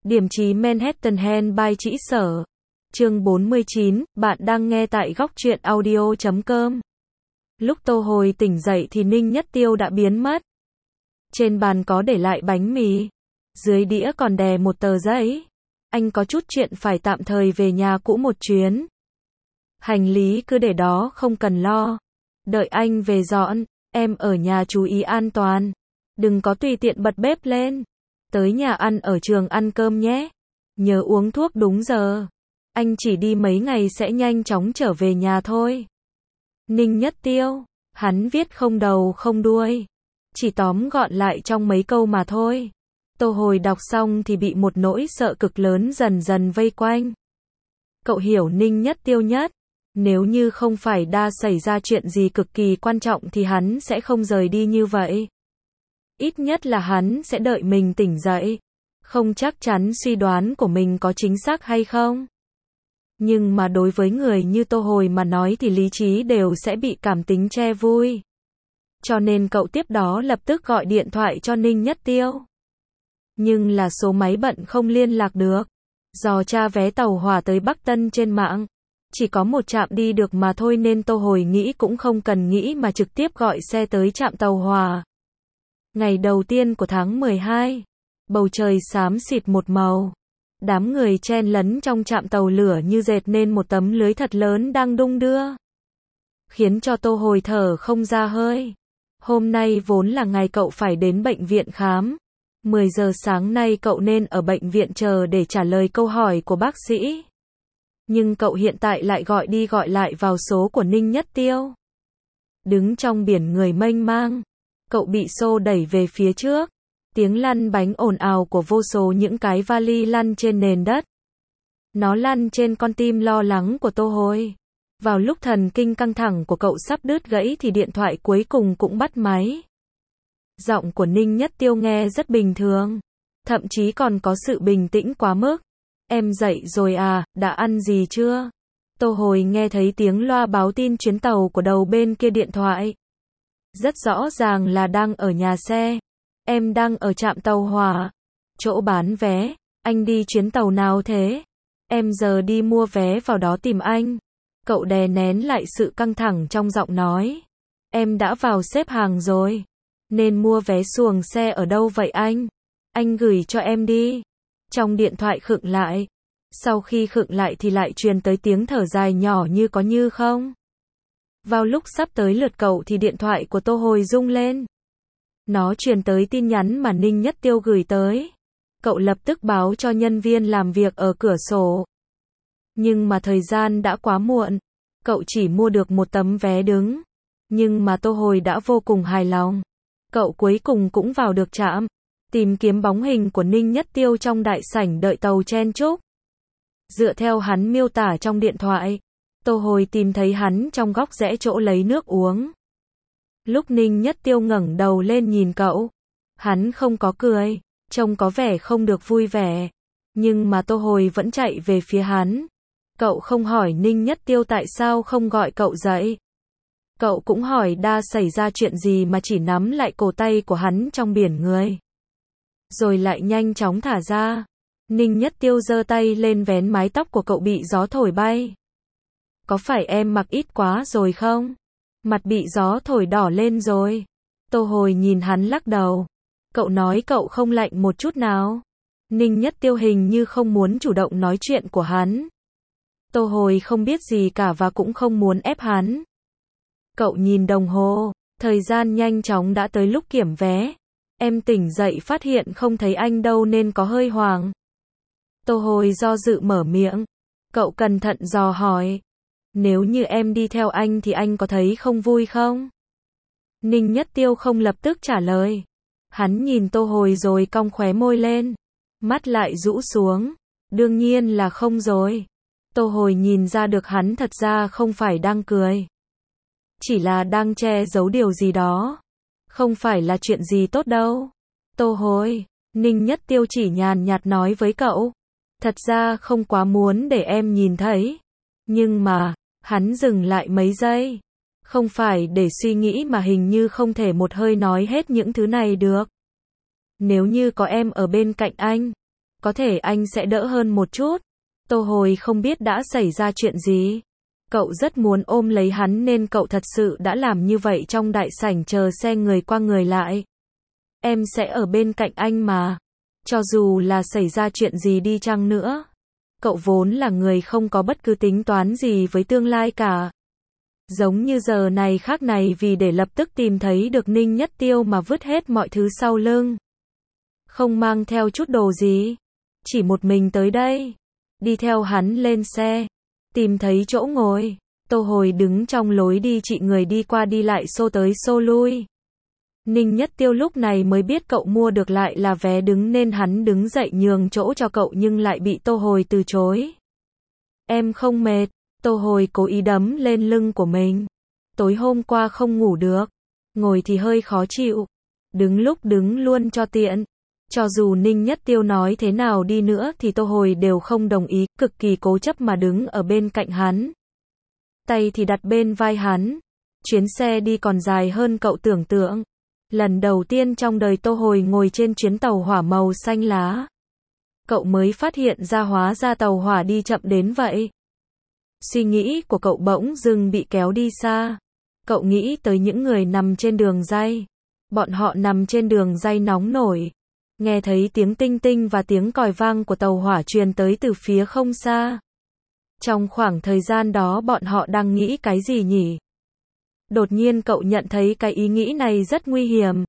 Điểm chí Manhattan by Trĩ Sở. Chương 49, bạn đang nghe tại góc truyện audio.com. Lúc Tô Hồi tỉnh dậy thì Ninh Nhất Tiêu đã biến mất. Trên bàn có để lại bánh mì. Dưới đĩa còn đè một tờ giấy. Anh có chút chuyện phải tạm thời về nhà cũ một chuyến. Hành lý cứ để đó không cần lo. Đợi anh về dọn, em ở nhà chú ý an toàn. Đừng có tùy tiện bật bếp lên. Tới nhà ăn ở trường ăn cơm nhé. Nhớ uống thuốc đúng giờ. Anh chỉ đi mấy ngày sẽ nhanh chóng trở về nhà thôi. Ninh Nhất Tiêu. Hắn viết không đầu không đuôi. Chỉ tóm gọn lại trong mấy câu mà thôi. Tô Hồi đọc xong thì bị một nỗi sợ cực lớn dần dần vây quanh. Cậu hiểu Ninh Nhất Tiêu nhất. Nếu như không phải đã xảy ra chuyện gì cực kỳ quan trọng thì hắn sẽ không rời đi như vậy. Ít nhất là hắn sẽ đợi mình tỉnh dậy. Không chắc chắn suy đoán của mình có chính xác hay không. Nhưng mà đối với người như Tô Hồi mà nói thì lý trí đều sẽ bị cảm tính che vui. Cho nên cậu tiếp đó lập tức gọi điện thoại cho Ninh Nhất Tiêu. Nhưng là số máy bận không liên lạc được. Dò tra vé tàu hỏa tới Bắc Tân trên mạng. Chỉ có một trạm đi được mà thôi nên Tô Hồi nghĩ cũng không cần nghĩ mà trực tiếp gọi xe tới trạm tàu hỏa. Ngày đầu tiên của tháng 12, bầu trời xám xịt một màu. Đám người chen lấn trong trạm tàu lửa như dệt nên một tấm lưới thật lớn đang đung đưa. Khiến cho Tô Hồi thở không ra hơi. Hôm nay vốn là ngày cậu phải đến bệnh viện khám. 10 giờ sáng nay cậu nên ở bệnh viện chờ để trả lời câu hỏi của bác sĩ. Nhưng cậu hiện tại lại gọi đi gọi lại vào số của Ninh Nhất Tiêu. Đứng trong biển người mênh mang. Cậu bị xô đẩy về phía trước. Tiếng lăn bánh ồn ào của vô số những cái vali lăn trên nền đất. Nó lăn trên con tim lo lắng của Tô Hồi. Vào lúc thần kinh căng thẳng của cậu sắp đứt gãy thì điện thoại cuối cùng cũng bắt máy. Giọng của Ninh Nhất Tiêu nghe rất bình thường. Thậm chí còn có sự bình tĩnh quá mức. Em dậy rồi à, đã ăn gì chưa? Tô Hồi nghe thấy tiếng loa báo tin chuyến tàu của đầu bên kia điện thoại. Rất rõ ràng là đang ở nhà xe. Em đang ở trạm tàu hỏa. Chỗ bán vé. Anh đi chuyến tàu nào thế? Em giờ đi mua vé vào đó tìm anh. Cậu đè nén lại sự căng thẳng trong giọng nói. Em đã vào xếp hàng rồi. Nên mua vé xuồng xe ở đâu vậy anh? Anh gửi cho em đi. Trong điện thoại khựng lại. Sau khi khựng lại thì lại truyền tới tiếng thở dài nhỏ như có như không. Vào lúc sắp tới lượt cậu thì điện thoại của Tô Hồi rung lên. Nó truyền tới tin nhắn mà Ninh Nhất Tiêu gửi tới. Cậu lập tức báo cho nhân viên làm việc ở cửa sổ. Nhưng mà thời gian đã quá muộn. Cậu chỉ mua được một tấm vé đứng. Nhưng mà Tô Hồi đã vô cùng hài lòng. Cậu cuối cùng cũng vào được trạm. Tìm kiếm bóng hình của Ninh Nhất Tiêu trong đại sảnh đợi tàu chen chúc. Dựa theo hắn miêu tả trong điện thoại, Tô Hồi tìm thấy hắn trong góc rẽ chỗ lấy nước uống. Lúc Ninh Nhất Tiêu ngẩng đầu lên nhìn cậu, hắn không có cười, trông có vẻ không được vui vẻ. Nhưng mà Tô Hồi vẫn chạy về phía hắn. Cậu không hỏi Ninh Nhất Tiêu tại sao không gọi cậu dậy. Cậu cũng hỏi đã xảy ra chuyện gì mà chỉ nắm lại cổ tay của hắn trong biển người. Rồi lại nhanh chóng thả ra. Ninh Nhất Tiêu giơ tay lên vén mái tóc của cậu bị gió thổi bay. Có phải em mặc ít quá rồi không? Mặt bị gió thổi đỏ lên rồi. Tô Hồi nhìn hắn lắc đầu. Cậu nói cậu không lạnh một chút nào. Ninh Nhất Tiêu hình như không muốn chủ động nói chuyện của hắn. Tô Hồi không biết gì cả và cũng không muốn ép hắn. Cậu nhìn đồng hồ. Thời gian nhanh chóng đã tới lúc kiểm vé. Em tỉnh dậy phát hiện không thấy anh đâu nên có hơi hoảng. Tô Hồi do dự mở miệng. Cậu cẩn thận dò hỏi. Nếu như em đi theo anh thì anh có thấy không vui không? Ninh Nhất Tiêu không lập tức trả lời. Hắn nhìn Tô Hồi rồi cong khóe môi lên. Mắt lại rũ xuống. Đương nhiên là không rồi. Tô Hồi nhìn ra được hắn thật ra không phải đang cười. Chỉ là đang che giấu điều gì đó. Không phải là chuyện gì tốt đâu. Tô Hồi, Ninh Nhất Tiêu chỉ nhàn nhạt nói với cậu. Thật ra không quá muốn để em nhìn thấy. Nhưng mà, hắn dừng lại mấy giây. Không phải để suy nghĩ mà hình như không thể một hơi nói hết những thứ này được. Nếu như có em ở bên cạnh anh, Có thể anh sẽ đỡ hơn một chút. Tô Hồi không biết đã xảy ra chuyện gì. Cậu rất muốn ôm lấy hắn nên cậu thật sự đã làm như vậy trong đại sảnh chờ xe người qua người lại. Em sẽ ở bên cạnh anh mà. Cho dù là xảy ra chuyện gì đi chăng nữa. Cậu vốn là người không có bất cứ tính toán gì với tương lai cả. Giống như giờ này khác này vì để lập tức tìm thấy được Ninh Nhất Tiêu mà vứt hết mọi thứ sau lưng. Không mang theo chút đồ gì. Chỉ một mình tới đây. Đi theo hắn lên xe. Tìm thấy chỗ ngồi. Tô Hồi đứng trong lối đi chị người đi qua đi lại xô tới xô lui. Ninh Nhất Tiêu lúc này mới biết cậu mua được lại là vé đứng nên hắn đứng dậy nhường chỗ cho cậu nhưng lại bị Tô Hồi từ chối. Em không mệt. Tô Hồi cố ý đấm lên lưng của mình. Tối hôm qua không ngủ được. Ngồi thì hơi khó chịu. Đứng lúc đứng luôn cho tiện. Cho dù Ninh Nhất Tiêu nói thế nào đi nữa thì Tô Hồi đều không đồng ý, cực kỳ cố chấp mà đứng ở bên cạnh hắn. Tay thì đặt bên vai hắn. Chuyến xe đi còn dài hơn cậu tưởng tượng. Lần đầu tiên trong đời Tô Hồi ngồi trên chuyến tàu hỏa màu xanh lá. Cậu mới phát hiện ra hóa ra tàu hỏa đi chậm đến vậy. Suy nghĩ của cậu bỗng dưng bị kéo đi xa. Cậu nghĩ tới những người nằm trên đường ray. Bọn họ nằm trên đường ray nóng nổi. Nghe thấy tiếng tinh tinh và tiếng còi vang của tàu hỏa truyền tới từ phía không xa. Trong khoảng thời gian đó bọn họ đang nghĩ cái gì nhỉ? Đột nhiên cậu nhận thấy cái ý nghĩ này rất nguy hiểm.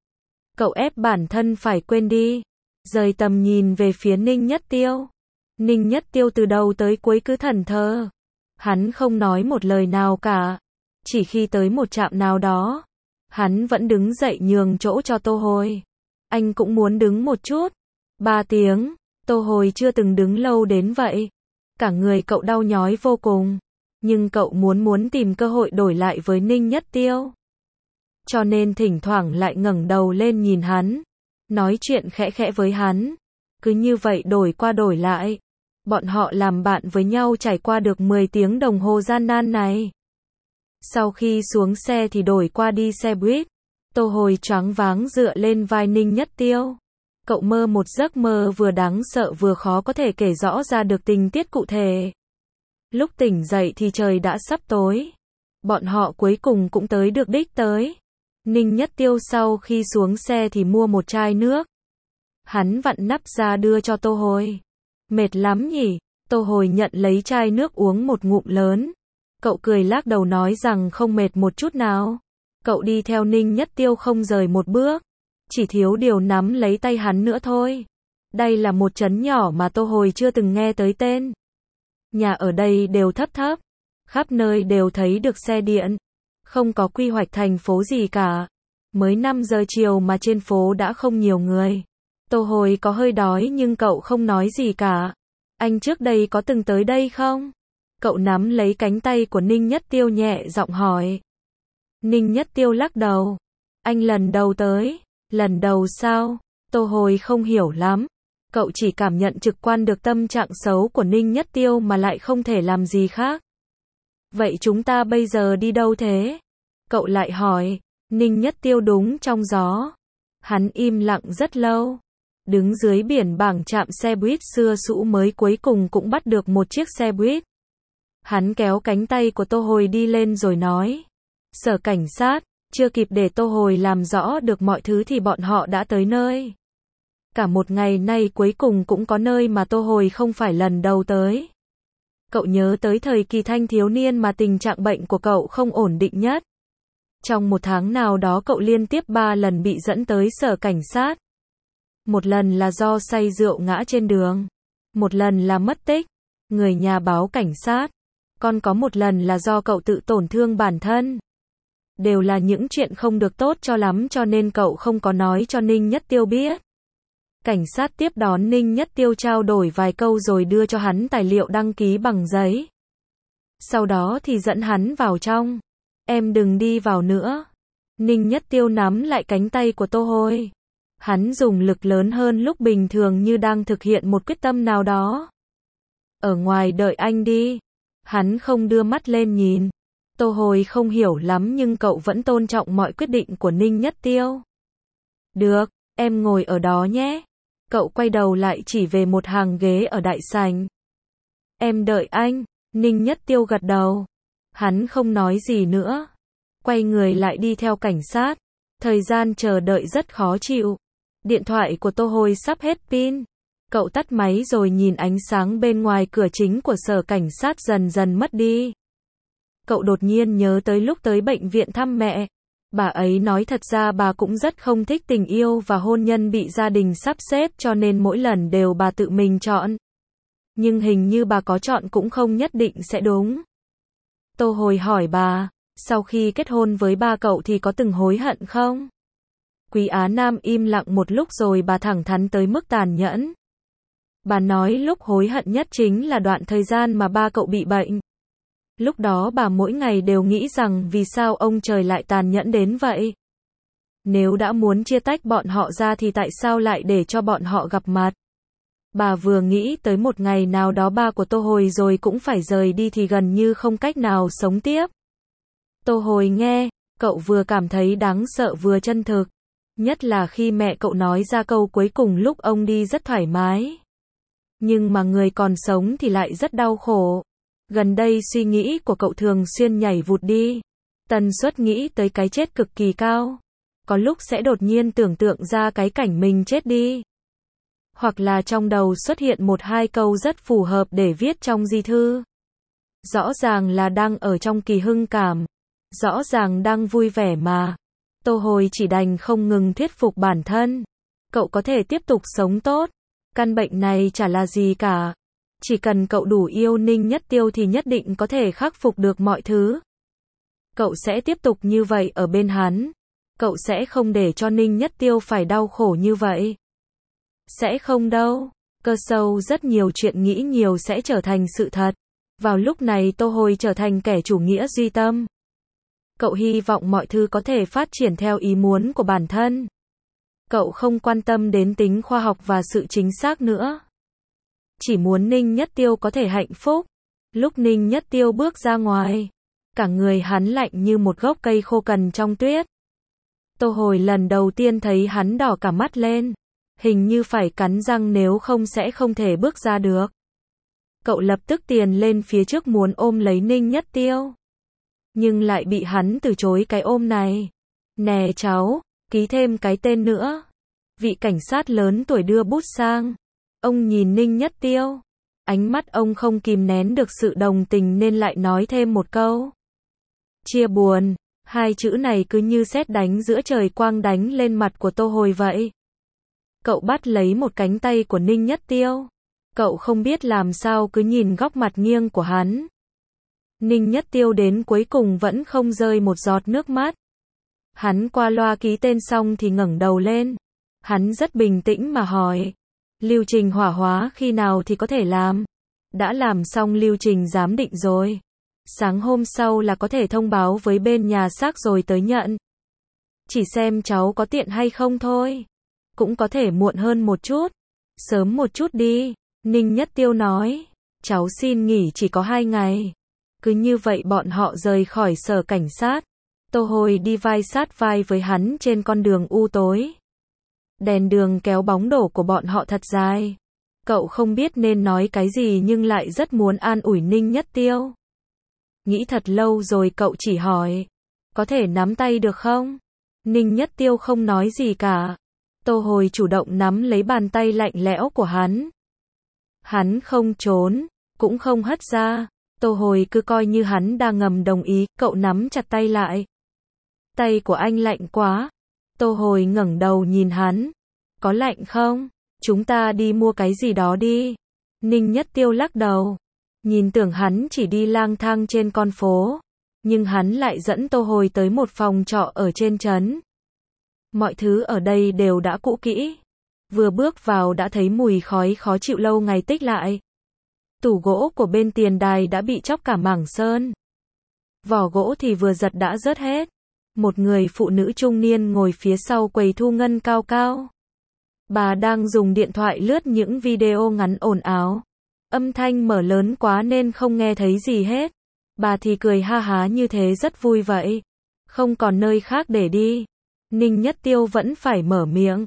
Cậu ép bản thân phải quên đi. Rời tầm nhìn về phía Ninh Nhất Tiêu. Ninh Nhất Tiêu từ đầu tới cuối cứ thẫn thờ. Hắn không nói một lời nào cả. Chỉ khi tới một trạm nào đó, hắn vẫn đứng dậy nhường chỗ cho Tô Hồi. Anh cũng muốn đứng một chút. 3 tiếng, Tô Hồi chưa từng đứng lâu đến vậy. Cả người cậu đau nhói vô cùng. Nhưng cậu muốn tìm cơ hội đổi lại với Ninh Nhất Tiêu. Cho nên thỉnh thoảng lại ngẩng đầu lên nhìn hắn. Nói chuyện khẽ khẽ với hắn. Cứ như vậy đổi qua đổi lại. Bọn họ làm bạn với nhau trải qua được 10 tiếng đồng hồ gian nan này. Sau khi xuống xe thì đổi qua đi xe buýt. Tô Hồi choáng váng dựa lên vai Ninh Nhất Tiêu. Cậu mơ một giấc mơ vừa đáng sợ vừa khó có thể kể rõ ra được tình tiết cụ thể. Lúc tỉnh dậy thì trời đã sắp tối. Bọn họ cuối cùng cũng tới được đích tới. Ninh Nhất Tiêu sau khi xuống xe thì mua một chai nước. Hắn vặn nắp ra đưa cho Tô Hồi. Mệt lắm nhỉ? Tô Hồi nhận lấy chai nước uống một ngụm lớn. Cậu cười lắc đầu nói rằng không mệt một chút nào. Cậu đi theo Ninh Nhất Tiêu không rời một bước. Chỉ thiếu điều nắm lấy tay hắn nữa thôi. Đây là một trấn nhỏ mà Tô Hồi chưa từng nghe tới tên. Nhà ở đây đều thấp thấp. Khắp nơi đều thấy được xe điện. Không có quy hoạch thành phố gì cả. Mới 5 giờ chiều mà trên phố đã không nhiều người. Tô Hồi có hơi đói nhưng cậu không nói gì cả. Anh trước đây có từng tới đây không? Cậu nắm lấy cánh tay của Ninh Nhất Tiêu nhẹ giọng hỏi. Ninh Nhất Tiêu lắc đầu. Anh lần đầu tới. Lần đầu sao? Tô Hồi không hiểu lắm. Cậu chỉ cảm nhận trực quan được tâm trạng xấu của Ninh Nhất Tiêu mà lại không thể làm gì khác. Vậy chúng ta bây giờ đi đâu thế? Cậu lại hỏi. Ninh Nhất Tiêu đúng trong gió. Hắn im lặng rất lâu. Đứng dưới biển bảng trạm xe buýt xưa cũ mới cuối cùng cũng bắt được một chiếc xe buýt. Hắn kéo cánh tay của Tô Hồi đi lên rồi nói. Sở cảnh sát. Chưa kịp để Tô Hồi làm rõ được mọi thứ thì bọn họ đã tới nơi. Cả một ngày nay cuối cùng cũng có nơi mà Tô Hồi không phải lần đầu tới. Cậu nhớ tới thời kỳ thanh thiếu niên mà tình trạng bệnh của cậu không ổn định nhất. Trong một tháng nào đó cậu liên tiếp 3 lần bị dẫn tới sở cảnh sát. Một lần là do say rượu ngã trên đường. Một lần là mất tích. Người nhà báo cảnh sát. Còn có một lần là do cậu tự tổn thương bản thân. Đều là những chuyện không được tốt cho lắm cho nên cậu không có nói cho Ninh Nhất Tiêu biết. Cảnh sát tiếp đón Ninh Nhất Tiêu trao đổi vài câu rồi đưa cho hắn tài liệu đăng ký bằng giấy. Sau đó thì dẫn hắn vào trong. Em đừng đi vào nữa. Ninh Nhất Tiêu nắm lại cánh tay của Tô Hồi. Hắn dùng lực lớn hơn lúc bình thường như đang thực hiện một quyết tâm nào đó. Ở ngoài đợi anh đi. Hắn không đưa mắt lên nhìn. Tô Hồi không hiểu lắm nhưng cậu vẫn tôn trọng mọi quyết định của Ninh Nhất Tiêu. Được, em ngồi ở đó nhé. Cậu quay đầu lại chỉ về một hàng ghế ở đại sảnh. Em đợi anh, Ninh Nhất Tiêu gật đầu. Hắn không nói gì nữa. Quay người lại đi theo cảnh sát. Thời gian chờ đợi rất khó chịu. Điện thoại của Tô Hồi sắp hết pin. Cậu tắt máy rồi nhìn ánh sáng bên ngoài cửa chính của sở cảnh sát dần dần mất đi. Cậu đột nhiên nhớ tới lúc tới bệnh viện thăm mẹ. Bà ấy nói thật ra bà cũng rất không thích tình yêu và hôn nhân bị gia đình sắp xếp cho nên mỗi lần đều bà tự mình chọn. Nhưng hình như bà có chọn cũng không nhất định sẽ đúng. Tô Hồi hỏi bà, sau khi kết hôn với ba cậu thì có từng hối hận không? Quý Á Nam im lặng một lúc rồi bà thẳng thắn tới mức tàn nhẫn. Bà nói lúc hối hận nhất chính là đoạn thời gian mà ba cậu bị bệnh. Lúc đó bà mỗi ngày đều nghĩ rằng vì sao ông trời lại tàn nhẫn đến vậy? Nếu đã muốn chia tách bọn họ ra thì tại sao lại để cho bọn họ gặp mặt? Bà vừa nghĩ tới một ngày nào đó ba của Tô Hồi rồi cũng phải rời đi thì gần như không cách nào sống tiếp. Tô Hồi nghe, cậu vừa cảm thấy đáng sợ vừa chân thực. Nhất là khi mẹ cậu nói ra câu cuối cùng lúc ông đi rất thoải mái. Nhưng mà người còn sống thì lại rất đau khổ. Gần đây suy nghĩ của cậu thường xuyên nhảy vụt đi. Tần suất nghĩ tới cái chết cực kỳ cao. Có lúc sẽ đột nhiên tưởng tượng ra cái cảnh mình chết đi. Hoặc là trong đầu xuất hiện một hai câu rất phù hợp để viết trong di thư. Rõ ràng là đang ở trong kỳ hưng cảm. Rõ ràng đang vui vẻ mà. Tô Hồi chỉ đành không ngừng thuyết phục bản thân. Cậu có thể tiếp tục sống tốt. Căn bệnh này chả là gì cả. Chỉ cần cậu đủ yêu Ninh Nhất Tiêu thì nhất định có thể khắc phục được mọi thứ. Cậu sẽ tiếp tục như vậy ở bên hắn. Cậu sẽ không để cho Ninh Nhất Tiêu phải đau khổ như vậy. Sẽ không đâu. Cơ sâu rất nhiều chuyện nghĩ nhiều sẽ trở thành sự thật. Vào lúc này Tô Hồi trở thành kẻ chủ nghĩa duy tâm. Cậu hy vọng mọi thứ có thể phát triển theo ý muốn của bản thân. Cậu không quan tâm đến tính khoa học và sự chính xác nữa. Chỉ muốn Ninh Nhất Tiêu có thể hạnh phúc. Lúc Ninh Nhất Tiêu bước ra ngoài, cả người hắn lạnh như một gốc cây khô cằn trong tuyết. Tô Hồi lần đầu tiên thấy hắn đỏ cả mắt lên. Hình như phải cắn răng nếu không sẽ không thể bước ra được. Cậu lập tức tiền lên phía trước muốn ôm lấy Ninh Nhất Tiêu. Nhưng lại bị hắn từ chối cái ôm này. Nè cháu, ký thêm cái tên nữa. Vị cảnh sát lớn tuổi đưa bút sang. Ông nhìn Ninh Nhất Tiêu. Ánh mắt ông không kìm nén được sự đồng tình nên lại nói thêm một câu. Chia buồn. Hai chữ này cứ như sét đánh giữa trời quang đánh lên mặt của Tô Hồi vậy. Cậu bắt lấy một cánh tay của Ninh Nhất Tiêu. Cậu không biết làm sao cứ nhìn góc mặt nghiêng của hắn. Ninh Nhất Tiêu đến cuối cùng vẫn không rơi một giọt nước mắt. Hắn qua loa ký tên xong thì ngẩng đầu lên. Hắn rất bình tĩnh mà hỏi. Lưu trình hỏa hóa khi nào thì có thể làm? Đã làm xong lưu trình giám định rồi. Sáng hôm sau là có thể thông báo với bên nhà xác rồi tới nhận. Chỉ xem cháu có tiện hay không thôi. Cũng có thể muộn hơn một chút. Sớm một chút đi. Ninh Nhất Tiêu nói. Cháu xin nghỉ chỉ có 2 ngày. Cứ như vậy bọn họ rời khỏi sở cảnh sát. Tô Hồi đi vai sát vai với hắn trên con đường u tối. Đèn đường kéo bóng đổ của bọn họ thật dài. Cậu không biết nên nói cái gì nhưng lại rất muốn an ủi Ninh Nhất Tiêu. Nghĩ thật lâu rồi cậu chỉ hỏi. Có thể nắm tay được không? Ninh Nhất Tiêu không nói gì cả. Tô Hồi chủ động nắm lấy bàn tay lạnh lẽo của hắn. Hắn không trốn, cũng không hất ra. Tô Hồi cứ coi như hắn đang ngầm đồng ý, cậu nắm chặt tay lại. Tay của anh lạnh quá. Tô Hồi ngẩng đầu nhìn hắn. Có lạnh không? Chúng ta đi mua cái gì đó đi. Ninh Nhất Tiêu lắc đầu. Nhìn tưởng hắn chỉ đi lang thang trên con phố. Nhưng hắn lại dẫn Tô Hồi tới một phòng trọ ở trên trấn. Mọi thứ ở đây đều đã cũ kỹ. Vừa bước vào đã thấy mùi khói khó chịu lâu ngày tích lại. Tủ gỗ của bên tiền đài đã bị chóc cả mảng sơn. Vỏ gỗ thì vừa giật đã rớt hết. Một người phụ nữ trung niên ngồi phía sau quầy thu ngân cao cao. Bà đang dùng điện thoại lướt những video ngắn ồn ào. Âm thanh mở lớn quá nên không nghe thấy gì hết. Bà thì cười ha há như thế rất vui vậy. Không còn nơi khác để đi. Ninh Nhất Tiêu vẫn phải mở miệng.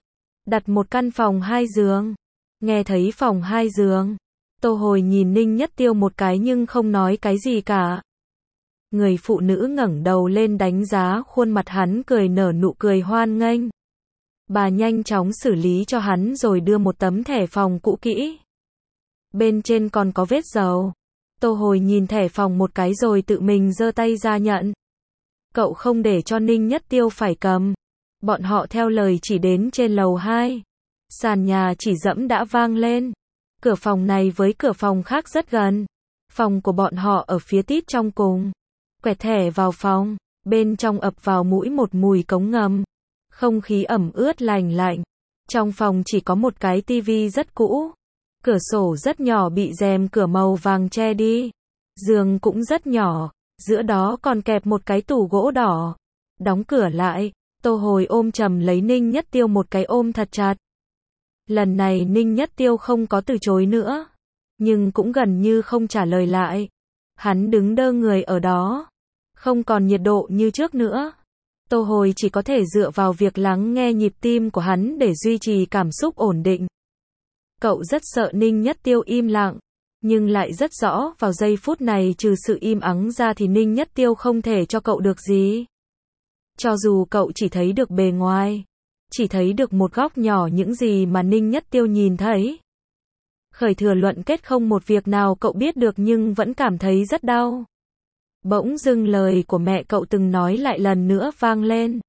đặt một căn phòng 2 giường. Nghe thấy phòng 2 giường, Tô Hồi nhìn Ninh Nhất Tiêu một cái nhưng không nói cái gì cả. Người phụ nữ ngẩng đầu lên đánh giá khuôn mặt hắn, cười nở nụ cười hoan nghênh. Bà nhanh chóng xử lý cho hắn rồi đưa một tấm thẻ phòng cũ kỹ. Bên trên còn có vết dầu. Tô Hồi nhìn thẻ phòng một cái rồi tự mình giơ tay ra nhận. Cậu không để cho Ninh Nhất Tiêu phải cầm. Bọn họ theo lời chỉ đến trên lầu 2. Sàn nhà chỉ dẫm đã vang lên. Cửa phòng này với cửa phòng khác rất gần. Phòng của bọn họ ở phía tít trong cùng. Quẹt thẻ vào phòng, bên trong ập vào mũi một mùi cống ngầm. Không khí ẩm ướt lành lạnh. Trong phòng chỉ có một cái tivi rất cũ. Cửa sổ rất nhỏ bị rèm cửa màu vàng che đi. Giường cũng rất nhỏ, giữa đó còn kẹp một cái tủ gỗ đỏ. Đóng cửa lại, Tô Hồi ôm chầm lấy Ninh Nhất Tiêu một cái ôm thật chặt. Lần này Ninh Nhất Tiêu không có từ chối nữa, nhưng cũng gần như không trả lời lại. Hắn đứng đơ người ở đó, không còn nhiệt độ như trước nữa. Tô Hồi chỉ có thể dựa vào việc lắng nghe nhịp tim của hắn để duy trì cảm xúc ổn định. Cậu rất sợ Ninh Nhất Tiêu im lặng, nhưng lại rất rõ vào giây phút này trừ sự im ắng ra thì Ninh Nhất Tiêu không thể cho cậu được gì. Cho dù cậu chỉ thấy được bề ngoài, chỉ thấy được một góc nhỏ những gì mà Ninh Nhất Tiêu nhìn thấy. Khởi thừa luận kết không một việc nào cậu biết được nhưng vẫn cảm thấy rất đau. Bỗng dưng lời của mẹ cậu từng nói lại lần nữa vang lên.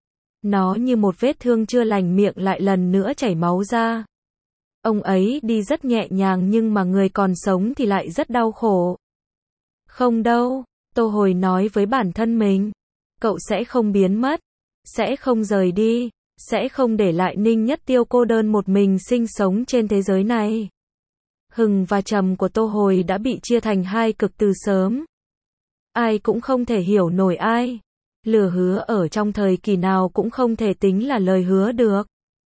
Nó như một vết thương chưa lành, miệng lại lần nữa chảy máu ra. Ông ấy đi rất nhẹ nhàng nhưng mà người còn sống thì lại rất đau khổ. Không đâu, Tô Hồi nói với bản thân mình. Cậu sẽ không biến mất, sẽ không rời đi, sẽ không để lại Ninh Nhất Tiêu cô đơn một mình sinh sống trên thế giới này. Hừng và trầm của Tô Hồi đã bị chia thành hai cực từ sớm. Ai cũng không thể hiểu nổi ai. Lời hứa ở trong thời kỳ nào cũng không thể tính là lời hứa được.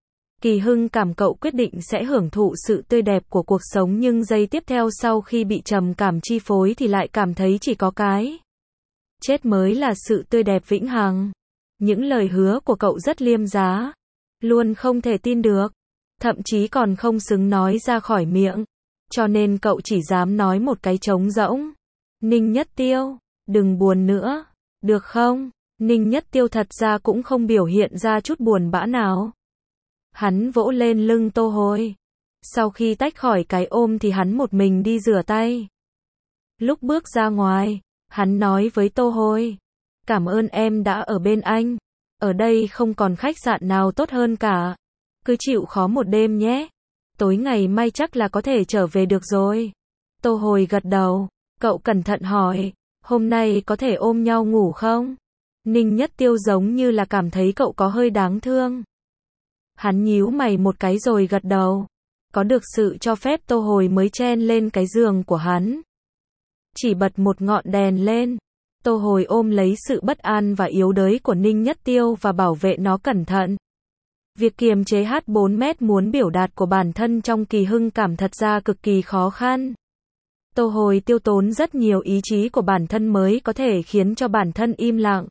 Kỳ Hưng cảm cậu quyết định sẽ hưởng thụ sự tươi đẹp của cuộc sống nhưng giây tiếp theo sau khi bị trầm cảm chi phối thì lại cảm thấy chỉ có cái chết mới là sự tươi đẹp vĩnh hằng. Những lời hứa của cậu rất liêm giá, luôn không thể tin được, thậm chí còn không xứng nói ra khỏi miệng, cho nên cậu chỉ dám nói một cái trống rỗng. Ninh Nhất Tiêu, đừng buồn nữa, được không? Ninh Nhất Tiêu thật ra cũng không biểu hiện ra chút buồn bã nào. Hắn vỗ lên lưng Tô Hồi. Sau khi tách khỏi cái ôm thì hắn một mình đi rửa tay. Lúc bước ra ngoài, hắn nói với Tô Hồi. Cảm ơn em đã ở bên anh. Ở đây không còn khách sạn nào tốt hơn cả. Cứ chịu khó một đêm nhé. Tối ngày mai chắc là có thể trở về được rồi. Tô Hồi gật đầu. Cậu cẩn thận hỏi. Hôm nay có thể ôm nhau ngủ không? Ninh Nhất Tiêu giống như là cảm thấy cậu có hơi đáng thương. Hắn nhíu mày một cái rồi gật đầu. Có được sự cho phép Tô Hồi mới chen lên cái giường của hắn. Chỉ bật một ngọn đèn lên. Tô Hồi ôm lấy sự bất an và yếu đuối của Ninh Nhất Tiêu và bảo vệ nó cẩn thận. Việc kiềm chế H4 mét muốn biểu đạt của bản thân trong Kỳ Hưng cảm thật ra cực kỳ khó khăn. Tô Hồi tiêu tốn rất nhiều ý chí của bản thân mới có thể khiến cho bản thân im lặng.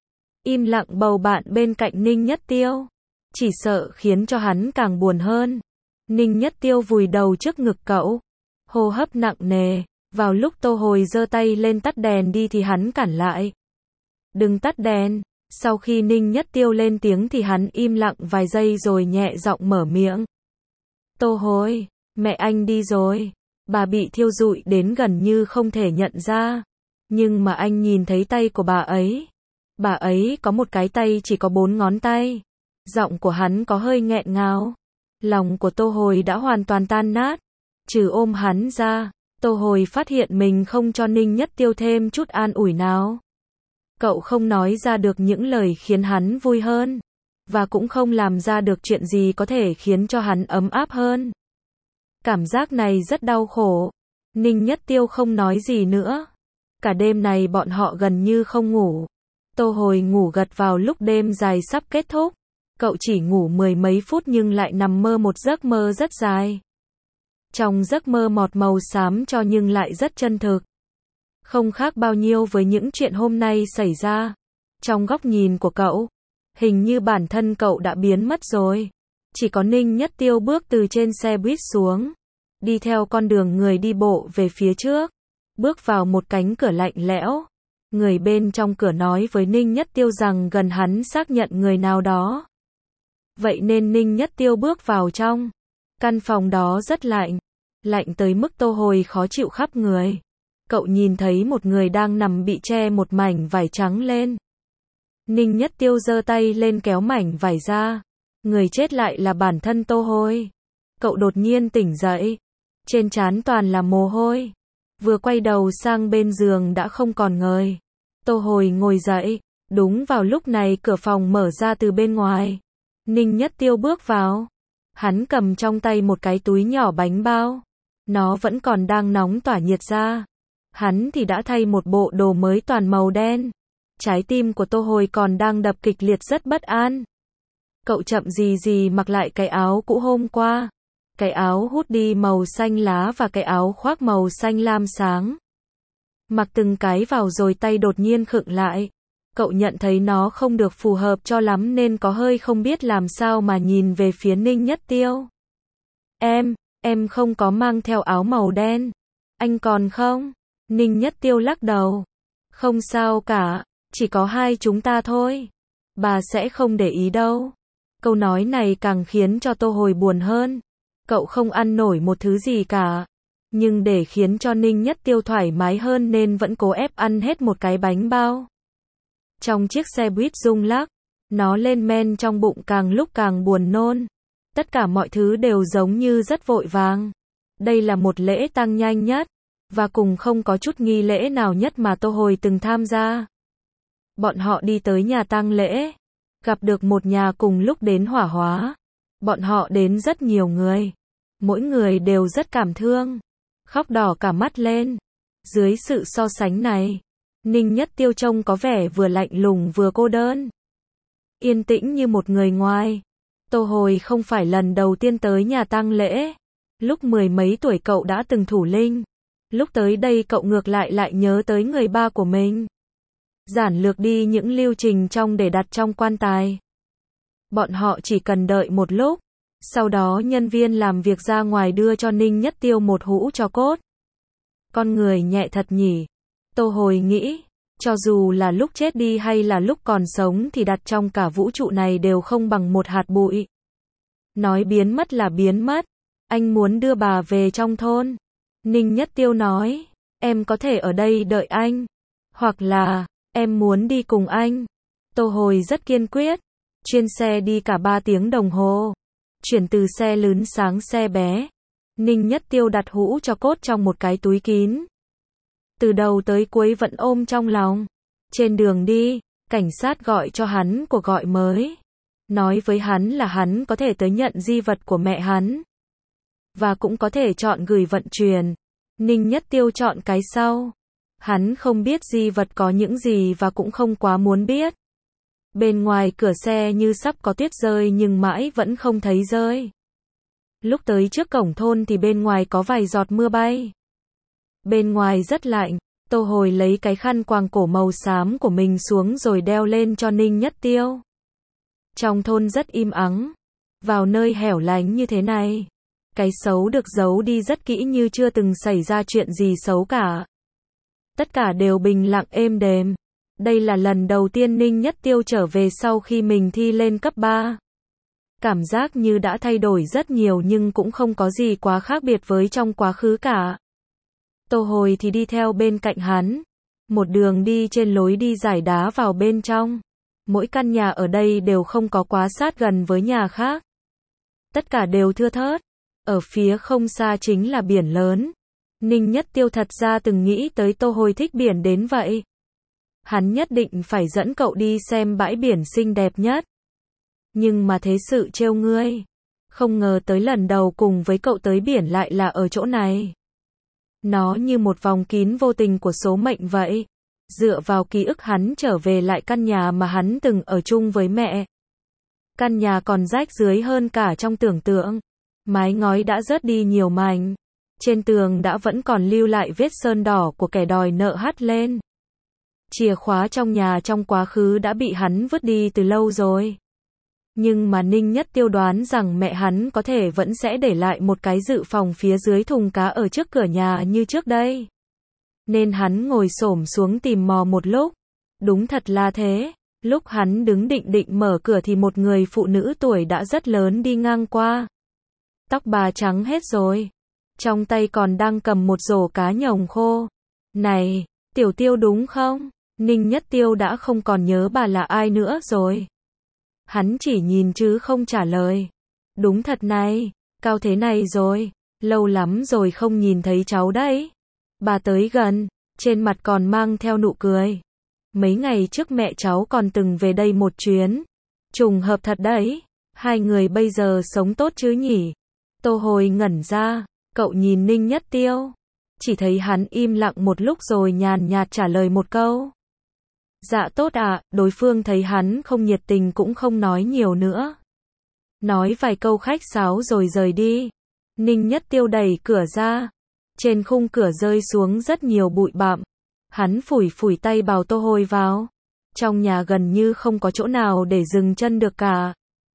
Im lặng bầu bạn bên cạnh Ninh Nhất Tiêu. Chỉ sợ khiến cho hắn càng buồn hơn. Ninh Nhất Tiêu vùi đầu trước ngực cậu. Hô hấp nặng nề. Vào lúc Tô Hồi giơ tay lên tắt đèn đi thì hắn cản lại. Đừng tắt đèn. Sau khi Ninh Nhất Tiêu lên tiếng thì hắn im lặng vài giây rồi nhẹ giọng mở miệng. Tô Hồi, mẹ anh đi rồi. Bà bị thiêu rụi đến gần như không thể nhận ra. Nhưng mà anh nhìn thấy tay của bà ấy. Bà ấy có một cái tay chỉ có 4 ngón tay. Giọng của hắn có hơi nghẹn ngào. Lòng của Tô Hồi đã hoàn toàn tan nát. Trừ ôm hắn ra, Tô Hồi phát hiện mình không cho Ninh Nhất Tiêu thêm chút an ủi nào. Cậu không nói ra được những lời khiến hắn vui hơn. Và cũng không làm ra được chuyện gì có thể khiến cho hắn ấm áp hơn. Cảm giác này rất đau khổ. Ninh Nhất Tiêu không nói gì nữa. Cả đêm này bọn họ gần như không ngủ. Tô Hồi ngủ gật vào lúc đêm dài sắp kết thúc. Cậu chỉ ngủ 10 mấy phút nhưng lại nằm mơ một giấc mơ rất dài. Trong giấc mơ mọt màu xám cho nhưng lại rất chân thực. Không khác bao nhiêu với những chuyện hôm nay xảy ra. Trong góc nhìn của cậu, hình như bản thân cậu đã biến mất rồi. Chỉ có Ninh Nhất Tiêu bước từ trên xe buýt xuống, đi theo con đường người đi bộ về phía trước, bước vào một cánh cửa lạnh lẽo. Người bên trong cửa nói với Ninh Nhất Tiêu rằng gần hắn xác nhận người nào đó. Vậy nên Ninh Nhất Tiêu bước vào trong. Căn phòng đó rất lạnh, lạnh tới mức Tô Hồi khó chịu khắp người. Cậu nhìn thấy một người đang nằm bị che một mảnh vải trắng lên. Ninh Nhất Tiêu giơ tay lên kéo mảnh vải ra. Người chết lại là bản thân Tô Hồi. Cậu đột nhiên tỉnh dậy. Trên trán toàn là mồ hôi. Vừa quay đầu sang bên giường đã không còn người. Tô Hồi ngồi dậy. Đúng vào lúc này cửa phòng mở ra từ bên ngoài. Ninh Nhất Tiêu bước vào. Hắn cầm trong tay một cái túi nhỏ bánh bao. Nó vẫn còn đang nóng tỏa nhiệt ra. Hắn thì đã thay một bộ đồ mới toàn màu đen. Trái tim của Tô Hồi còn đang đập kịch liệt rất bất an. Cậu chậm gì mặc lại cái áo cũ hôm qua. Cái áo hoodie màu xanh lá và cái áo khoác màu xanh lam sáng. Mặc từng cái vào rồi tay đột nhiên khựng lại. Cậu nhận thấy nó không được phù hợp cho lắm nên có hơi không biết làm sao mà nhìn về phía Ninh Nhất Tiêu. Em không có mang theo áo màu đen. Anh còn không? Ninh Nhất Tiêu lắc đầu. Không sao cả, chỉ có hai chúng ta thôi. Bà sẽ không để ý đâu. Câu nói này càng khiến cho Tô Hồi buồn hơn. Cậu không ăn nổi một thứ gì cả. Nhưng để khiến cho Ninh Nhất Tiêu thoải mái hơn nên vẫn cố ép ăn hết một cái bánh bao. Trong chiếc xe buýt rung lắc, nó lên men trong bụng càng lúc càng buồn nôn. Tất cả mọi thứ đều giống như rất vội vàng. Đây là một lễ tang nhanh nhất, và cùng không có chút nghi lễ nào nhất mà Tô Hồi từng tham gia. Bọn họ đi tới nhà tang lễ, gặp được một nhà cùng lúc đến hỏa hóa. Bọn họ đến rất nhiều người. Mỗi người đều rất cảm thương, khóc đỏ cả mắt lên. Dưới sự so sánh này, Ninh Nhất Tiêu trông có vẻ vừa lạnh lùng vừa cô đơn. Yên tĩnh như một người ngoài. Tô Hồi không phải lần đầu tiên tới nhà tang lễ. Lúc mười mấy tuổi cậu đã từng thủ linh. Lúc tới đây cậu ngược lại nhớ tới người ba của mình. Giản lược đi những lưu trình trong để đặt trong quan tài. Bọn họ chỉ cần đợi một lúc. Sau đó nhân viên làm việc ra ngoài đưa cho Ninh Nhất Tiêu một hũ tro cốt. Con người nhẹ thật nhỉ. Tô Hồi nghĩ, cho dù là lúc chết đi hay là lúc còn sống thì đặt trong cả vũ trụ này đều không bằng một hạt bụi. Nói biến mất là biến mất. Anh muốn đưa bà về trong thôn. Ninh Nhất Tiêu nói, em có thể ở đây đợi anh. Hoặc là, em muốn đi cùng anh. Tô Hồi rất kiên quyết. Chuyên xe đi cả 3 tiếng đồng hồ. Chuyển từ xe lớn sang xe bé. Ninh Nhất Tiêu đặt hũ tro cốt trong một cái túi kín. Từ đầu tới cuối vẫn ôm trong lòng. Trên đường đi, cảnh sát gọi cho hắn cuộc gọi mới. Nói với hắn là hắn có thể tới nhận di vật của mẹ hắn. Và cũng có thể chọn gửi vận chuyển. Ninh Nhất Tiêu chọn cái sau. Hắn không biết di vật có những gì và cũng không quá muốn biết. Bên ngoài cửa xe như sắp có tuyết rơi nhưng mãi vẫn không thấy rơi. Lúc tới trước cổng thôn thì bên ngoài có vài giọt mưa bay. Bên ngoài rất lạnh. Tô Hồi lấy cái khăn quàng cổ màu xám của mình xuống rồi đeo lên cho Ninh Nhất Tiêu. Trong thôn rất im ắng. Vào nơi hẻo lánh như thế này, cái xấu được giấu đi rất kỹ như chưa từng xảy ra chuyện gì xấu cả. Tất cả đều bình lặng êm đềm. Đây là lần đầu tiên Ninh Nhất Tiêu trở về sau khi mình thi lên cấp 3. Cảm giác như đã thay đổi rất nhiều nhưng cũng không có gì quá khác biệt với trong quá khứ cả. Tô Hồi thì đi theo bên cạnh hắn. Một đường đi trên lối đi giải đá vào bên trong. Mỗi căn nhà ở đây đều không có quá sát gần với nhà khác. Tất cả đều thưa thớt. Ở phía không xa chính là biển lớn. Ninh Nhất Tiêu thật ra từng nghĩ tới Tô Hồi thích biển đến vậy. Hắn nhất định phải dẫn cậu đi xem bãi biển xinh đẹp nhất. Nhưng mà thế sự trêu ngươi. Không ngờ tới lần đầu cùng với cậu tới biển lại là ở chỗ này. Nó như một vòng kín vô tình của số mệnh vậy. Dựa vào ký ức hắn trở về lại căn nhà mà hắn từng ở chung với mẹ. Căn nhà còn rách rưới hơn cả trong tưởng tượng. Mái ngói đã rớt đi nhiều mảnh. Trên tường đã vẫn còn lưu lại vết sơn đỏ của kẻ đòi nợ hắt lên. Chìa khóa trong nhà trong quá khứ đã bị hắn vứt đi từ lâu rồi. Nhưng mà Ninh Nhất Tiêu đoán rằng mẹ hắn có thể vẫn sẽ để lại một cái dự phòng phía dưới thùng cá ở trước cửa nhà như trước đây. Nên hắn ngồi xổm xuống tìm mò một lúc. Đúng thật là thế. Lúc hắn đứng định mở cửa thì một người phụ nữ tuổi đã rất lớn đi ngang qua. Tóc bà trắng hết rồi. Trong tay còn đang cầm một rổ cá nhồng khô. Này, Tiểu Tiêu đúng không? Ninh Nhất Tiêu đã không còn nhớ bà là ai nữa rồi. Hắn chỉ nhìn chứ không trả lời. Đúng thật này, cao thế này rồi, lâu lắm rồi không nhìn thấy cháu đấy. Bà tới gần, trên mặt còn mang theo nụ cười. Mấy ngày trước mẹ cháu còn từng về đây một chuyến. Trùng hợp thật đấy, hai người bây giờ sống tốt chứ nhỉ? Tô Hồi ngẩn ra, cậu nhìn Ninh Nhất Tiêu. Chỉ thấy hắn im lặng một lúc rồi nhàn nhạt trả lời một câu. Dạ tốt ạ, đối phương thấy hắn không nhiệt tình cũng không nói nhiều nữa. Nói vài câu khách sáo rồi rời đi. Ninh Nhất Tiêu đẩy cửa ra. Trên khung cửa rơi xuống rất nhiều bụi bặm. Hắn phủi tay bảo Tô Hồi vào. Trong nhà gần như không có chỗ nào để dừng chân được cả.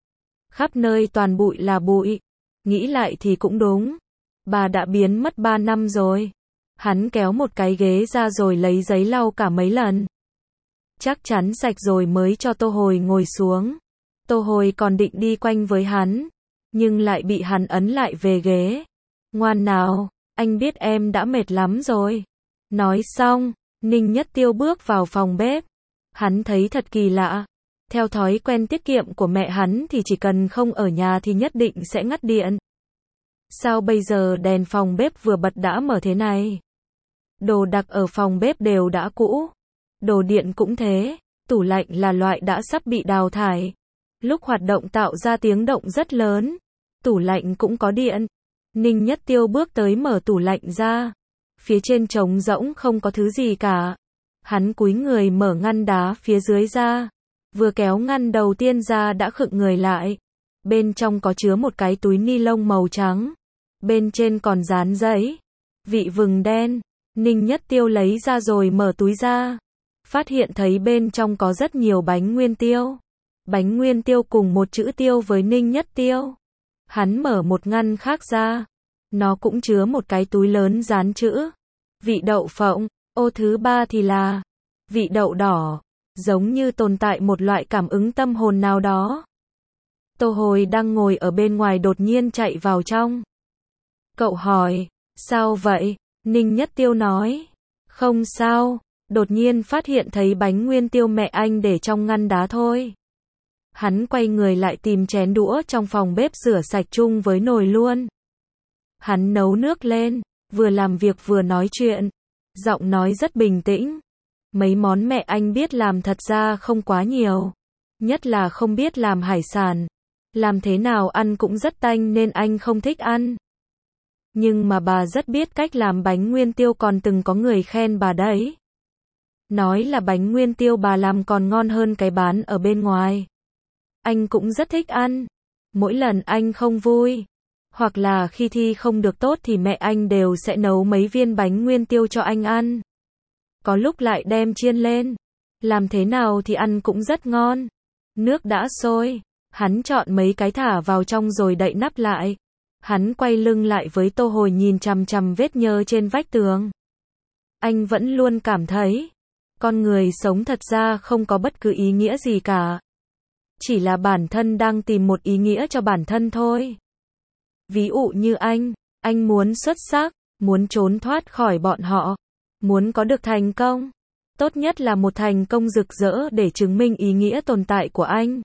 Khắp nơi toàn bụi là bụi. Nghĩ lại thì cũng đúng. Bà đã biến mất 3 năm rồi. Hắn kéo một cái ghế ra rồi lấy giấy lau cả mấy lần. Chắc chắn sạch rồi mới cho Tô Hồi ngồi xuống. Tô Hồi còn định đi quanh với hắn, nhưng lại bị hắn ấn lại về ghế. Ngoan nào, anh biết em đã mệt lắm rồi. Nói xong, Ninh Nhất Tiêu bước vào phòng bếp. Hắn thấy thật kỳ lạ. Theo thói quen tiết kiệm của mẹ hắn thì chỉ cần không ở nhà thì nhất định sẽ ngắt điện. Sao bây giờ đèn phòng bếp vừa bật đã mở thế này? Đồ đạc ở phòng bếp đều đã cũ. Đồ điện cũng thế, tủ lạnh là loại đã sắp bị đào thải. Lúc hoạt động tạo ra tiếng động rất lớn. Tủ lạnh cũng có điện. Ninh Nhất Tiêu bước tới mở tủ lạnh ra. Phía trên trống rỗng không có thứ gì cả. Hắn cúi người mở ngăn đá phía dưới ra. Vừa kéo ngăn đầu tiên ra đã khựng người lại. Bên trong có chứa một cái túi ni lông màu trắng. Bên trên còn dán giấy. Vị vừng đen. Ninh Nhất Tiêu lấy ra rồi mở túi ra. Phát hiện thấy bên trong có rất nhiều bánh nguyên tiêu. Bánh nguyên tiêu cùng một chữ tiêu với Ninh Nhất Tiêu. Hắn mở một ngăn khác ra. Nó cũng chứa một cái túi lớn dán chữ. Vị đậu phộng. Ô thứ ba thì là vị đậu đỏ. Giống như tồn tại một loại cảm ứng tâm hồn nào đó. Tô Hồi đang ngồi ở bên ngoài đột nhiên chạy vào trong. Cậu hỏi, sao vậy? Ninh Nhất Tiêu nói, không sao, đột nhiên phát hiện thấy bánh nguyên tiêu mẹ anh để trong ngăn đá thôi. Hắn quay người lại tìm chén đũa trong phòng bếp rửa sạch chung với nồi luôn. Hắn nấu nước lên, vừa làm việc vừa nói chuyện, giọng nói rất bình tĩnh. Mấy món mẹ anh biết làm thật ra không quá nhiều, nhất là không biết làm hải sản. Làm thế nào ăn cũng rất tanh nên anh không thích ăn. Nhưng mà bà rất biết cách làm bánh nguyên tiêu, còn từng có người khen bà đấy. Nói là bánh nguyên tiêu bà làm còn ngon hơn cái bán ở bên ngoài. Anh cũng rất thích ăn. Mỗi lần anh không vui, hoặc là khi thi không được tốt thì mẹ anh đều sẽ nấu mấy viên bánh nguyên tiêu cho anh ăn. Có lúc lại đem chiên lên. Làm thế nào thì ăn cũng rất ngon. Nước đã sôi. Hắn chọn mấy cái thả vào trong rồi đậy nắp lại. Hắn quay lưng lại với Tô Hồi nhìn chằm chằm vết nhơ trên vách tường. Anh vẫn luôn cảm thấy, con người sống thật ra không có bất cứ ý nghĩa gì cả. Chỉ là bản thân đang tìm một ý nghĩa cho bản thân thôi. Ví dụ như anh muốn xuất sắc, muốn trốn thoát khỏi bọn họ, muốn có được thành công. Tốt nhất là một thành công rực rỡ để chứng minh ý nghĩa tồn tại của anh.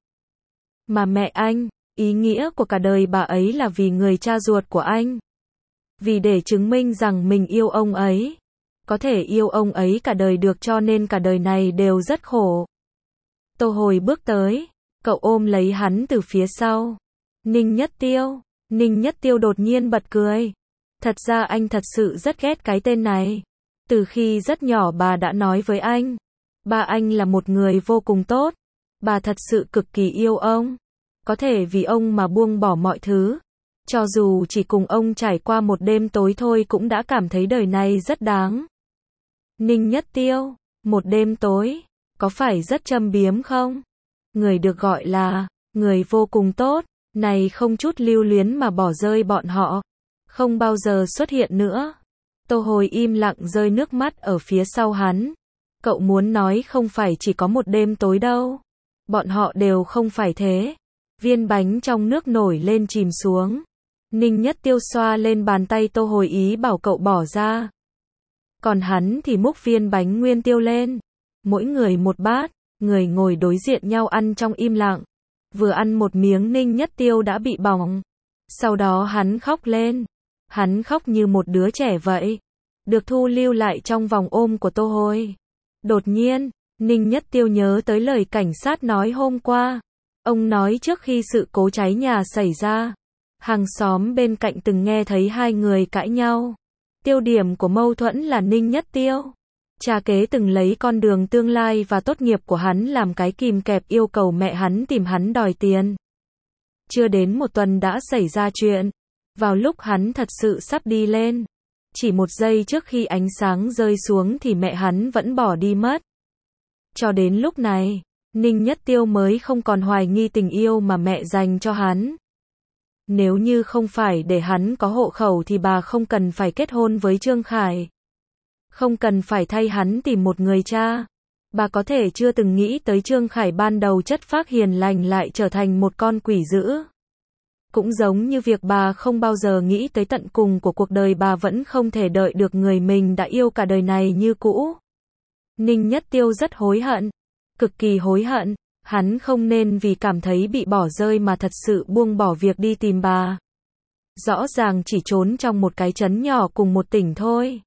Mà mẹ anh, ý nghĩa của cả đời bà ấy là vì người cha ruột của anh. Vì để chứng minh rằng mình yêu ông ấy. Có thể yêu ông ấy cả đời được cho nên cả đời này đều rất khổ. Tô Hồi bước tới. Cậu ôm lấy hắn từ phía sau. Ninh Nhất Tiêu. Ninh Nhất Tiêu đột nhiên bật cười. Thật ra anh thật sự rất ghét cái tên này. Từ khi rất nhỏ bà đã nói với anh. Ba anh là một người vô cùng tốt. Bà thật sự cực kỳ yêu ông. Có thể vì ông mà buông bỏ mọi thứ. Cho dù chỉ cùng ông trải qua một đêm tối thôi cũng đã cảm thấy đời này rất đáng. Ninh Nhất Tiêu. Một đêm tối. Có phải rất châm biếm không? Người được gọi là Người vô cùng tốt, này không chút lưu luyến mà bỏ rơi bọn họ. Không bao giờ xuất hiện nữa. Tô Hồi im lặng rơi nước mắt ở phía sau hắn. Cậu muốn nói không phải chỉ có một đêm tối đâu. Bọn họ đều không phải thế. Viên bánh trong nước nổi lên chìm xuống. Ninh Nhất Tiêu xoa lên bàn tay Tô Hồi ý bảo cậu bỏ ra. Còn hắn thì múc viên bánh nguyên tiêu lên. Mỗi người một bát, người ngồi đối diện nhau ăn trong im lặng. Vừa ăn một miếng Ninh Nhất Tiêu đã bị bỏng. Sau đó hắn khóc lên. Hắn khóc như một đứa trẻ vậy. Được thu lưu lại trong vòng ôm của Tô Hồi. Đột nhiên, Ninh Nhất Tiêu nhớ tới lời cảnh sát nói hôm qua. Ông nói trước khi sự cố cháy nhà xảy ra, hàng xóm bên cạnh từng nghe thấy hai người cãi nhau. Tiêu điểm của mâu thuẫn là Ninh Nhất Tiêu. Cha kế từng lấy con đường tương lai và tốt nghiệp của hắn làm cái kìm kẹp yêu cầu mẹ hắn tìm hắn đòi tiền. Chưa đến một tuần đã xảy ra chuyện. Vào lúc hắn thật sự sắp đi lên. Chỉ một giây trước khi ánh sáng rơi xuống thì mẹ hắn vẫn bỏ đi mất. Cho đến lúc này, Ninh Nhất Tiêu mới không còn hoài nghi tình yêu mà mẹ dành cho hắn. Nếu như không phải để hắn có hộ khẩu thì bà không cần phải kết hôn với Trương Khải. Không cần phải thay hắn tìm một người cha. Bà có thể chưa từng nghĩ tới Trương Khải ban đầu chất phác hiền lành lại trở thành một con quỷ dữ. Cũng giống như việc bà không bao giờ nghĩ tới tận cùng của cuộc đời bà vẫn không thể đợi được người mình đã yêu cả đời này như cũ. Ninh Nhất Tiêu rất hối hận. Cực kỳ hối hận. Hắn không nên vì cảm thấy bị bỏ rơi mà thật sự buông bỏ việc đi tìm bà. Rõ ràng chỉ trốn trong một cái trấn nhỏ cùng một tỉnh thôi.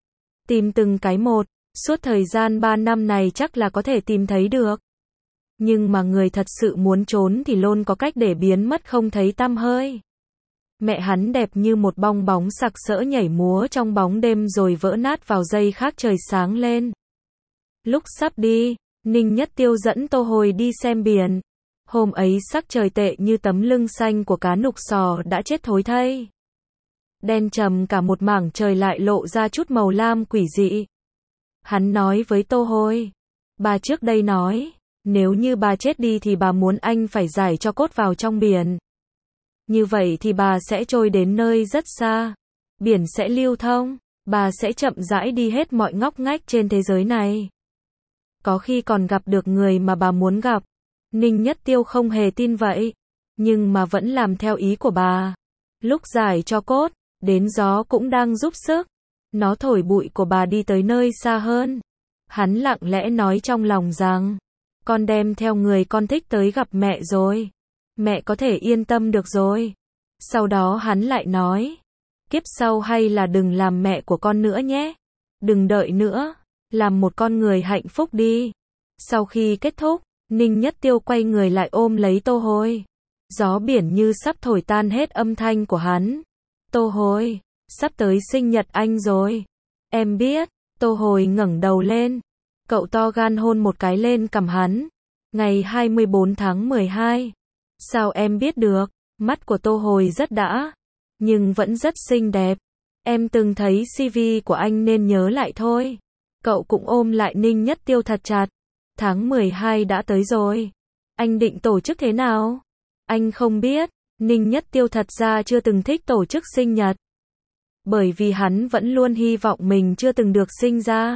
Tìm từng cái một, suốt thời gian 3 năm này chắc là có thể tìm thấy được. Nhưng mà người thật sự muốn trốn thì luôn có cách để biến mất không thấy tăm hơi. Mẹ hắn đẹp như một bong bóng sặc sỡ nhảy múa trong bóng đêm rồi vỡ nát vào giây khác trời sáng lên. Lúc sắp đi, Ninh Nhất Tiêu dẫn Tô Hồi đi xem biển. Hôm ấy sắc trời tệ như tấm lưng xanh của cá nục sò đã chết thối thây. Đen trầm cả một mảng trời lại lộ ra chút màu lam quỷ dị. Hắn nói với Tô Hồi. Bà trước đây nói, nếu như bà chết đi thì bà muốn anh phải giải cho cốt vào trong biển. Như vậy thì bà sẽ trôi đến nơi rất xa. Biển sẽ lưu thông. Bà sẽ chậm rãi đi hết mọi ngóc ngách trên thế giới này. Có khi còn gặp được người mà bà muốn gặp. Ninh Nhất Tiêu không hề tin vậy. Nhưng mà vẫn làm theo ý của bà. Lúc giải cho cốt, đến gió cũng đang giúp sức. Nó thổi bụi của bà đi tới nơi xa hơn. Hắn lặng lẽ nói trong lòng rằng, con đem theo người con thích tới gặp mẹ rồi. Mẹ có thể yên tâm được rồi. Sau đó hắn lại nói, kiếp sau hay là đừng làm mẹ của con nữa nhé. Đừng đợi nữa. Làm một con người hạnh phúc đi. Sau khi kết thúc, Ninh Nhất Tiêu quay người lại ôm lấy Tô Hồi. Gió biển như sắp thổi tan hết âm thanh của hắn. Tô Hồi, sắp tới sinh nhật anh rồi. Em biết. Tô Hồi ngẩng đầu lên. Cậu to gan hôn một cái lên cằm hắn. Ngày 24 tháng 12. Sao em biết được? Mắt của Tô Hồi rất đã. Nhưng vẫn rất xinh đẹp. Em từng thấy CV của anh nên nhớ lại thôi. Cậu cũng ôm lại Ninh Nhất Tiêu thật chặt. Tháng 12 đã tới rồi. Anh định tổ chức thế nào? Anh không biết. Ninh Nhất Tiêu thật ra chưa từng thích tổ chức sinh nhật. Bởi vì hắn vẫn luôn hy vọng mình chưa từng được sinh ra.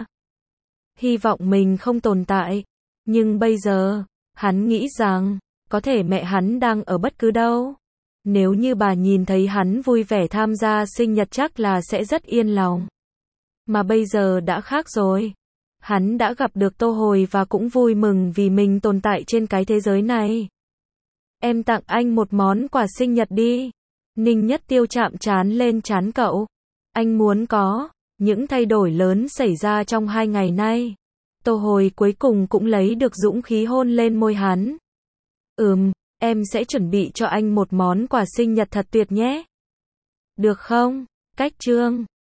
Hy vọng mình không tồn tại. Nhưng bây giờ, hắn nghĩ rằng, có thể mẹ hắn đang ở bất cứ đâu. Nếu như bà nhìn thấy hắn vui vẻ tham gia sinh nhật chắc là sẽ rất yên lòng. Mà bây giờ đã khác rồi. Hắn đã gặp được Tô Hồi và cũng vui mừng vì mình tồn tại trên cái thế giới này. Em tặng anh một món quà sinh nhật đi. Ninh Nhất Tiêu chạm trán lên trán cậu. Anh muốn có những thay đổi lớn xảy ra trong 2 ngày nay. Tô Hồi cuối cùng cũng lấy được dũng khí hôn lên môi hắn. Em sẽ chuẩn bị cho anh một món quà sinh nhật thật tuyệt nhé. Được không? Cách chương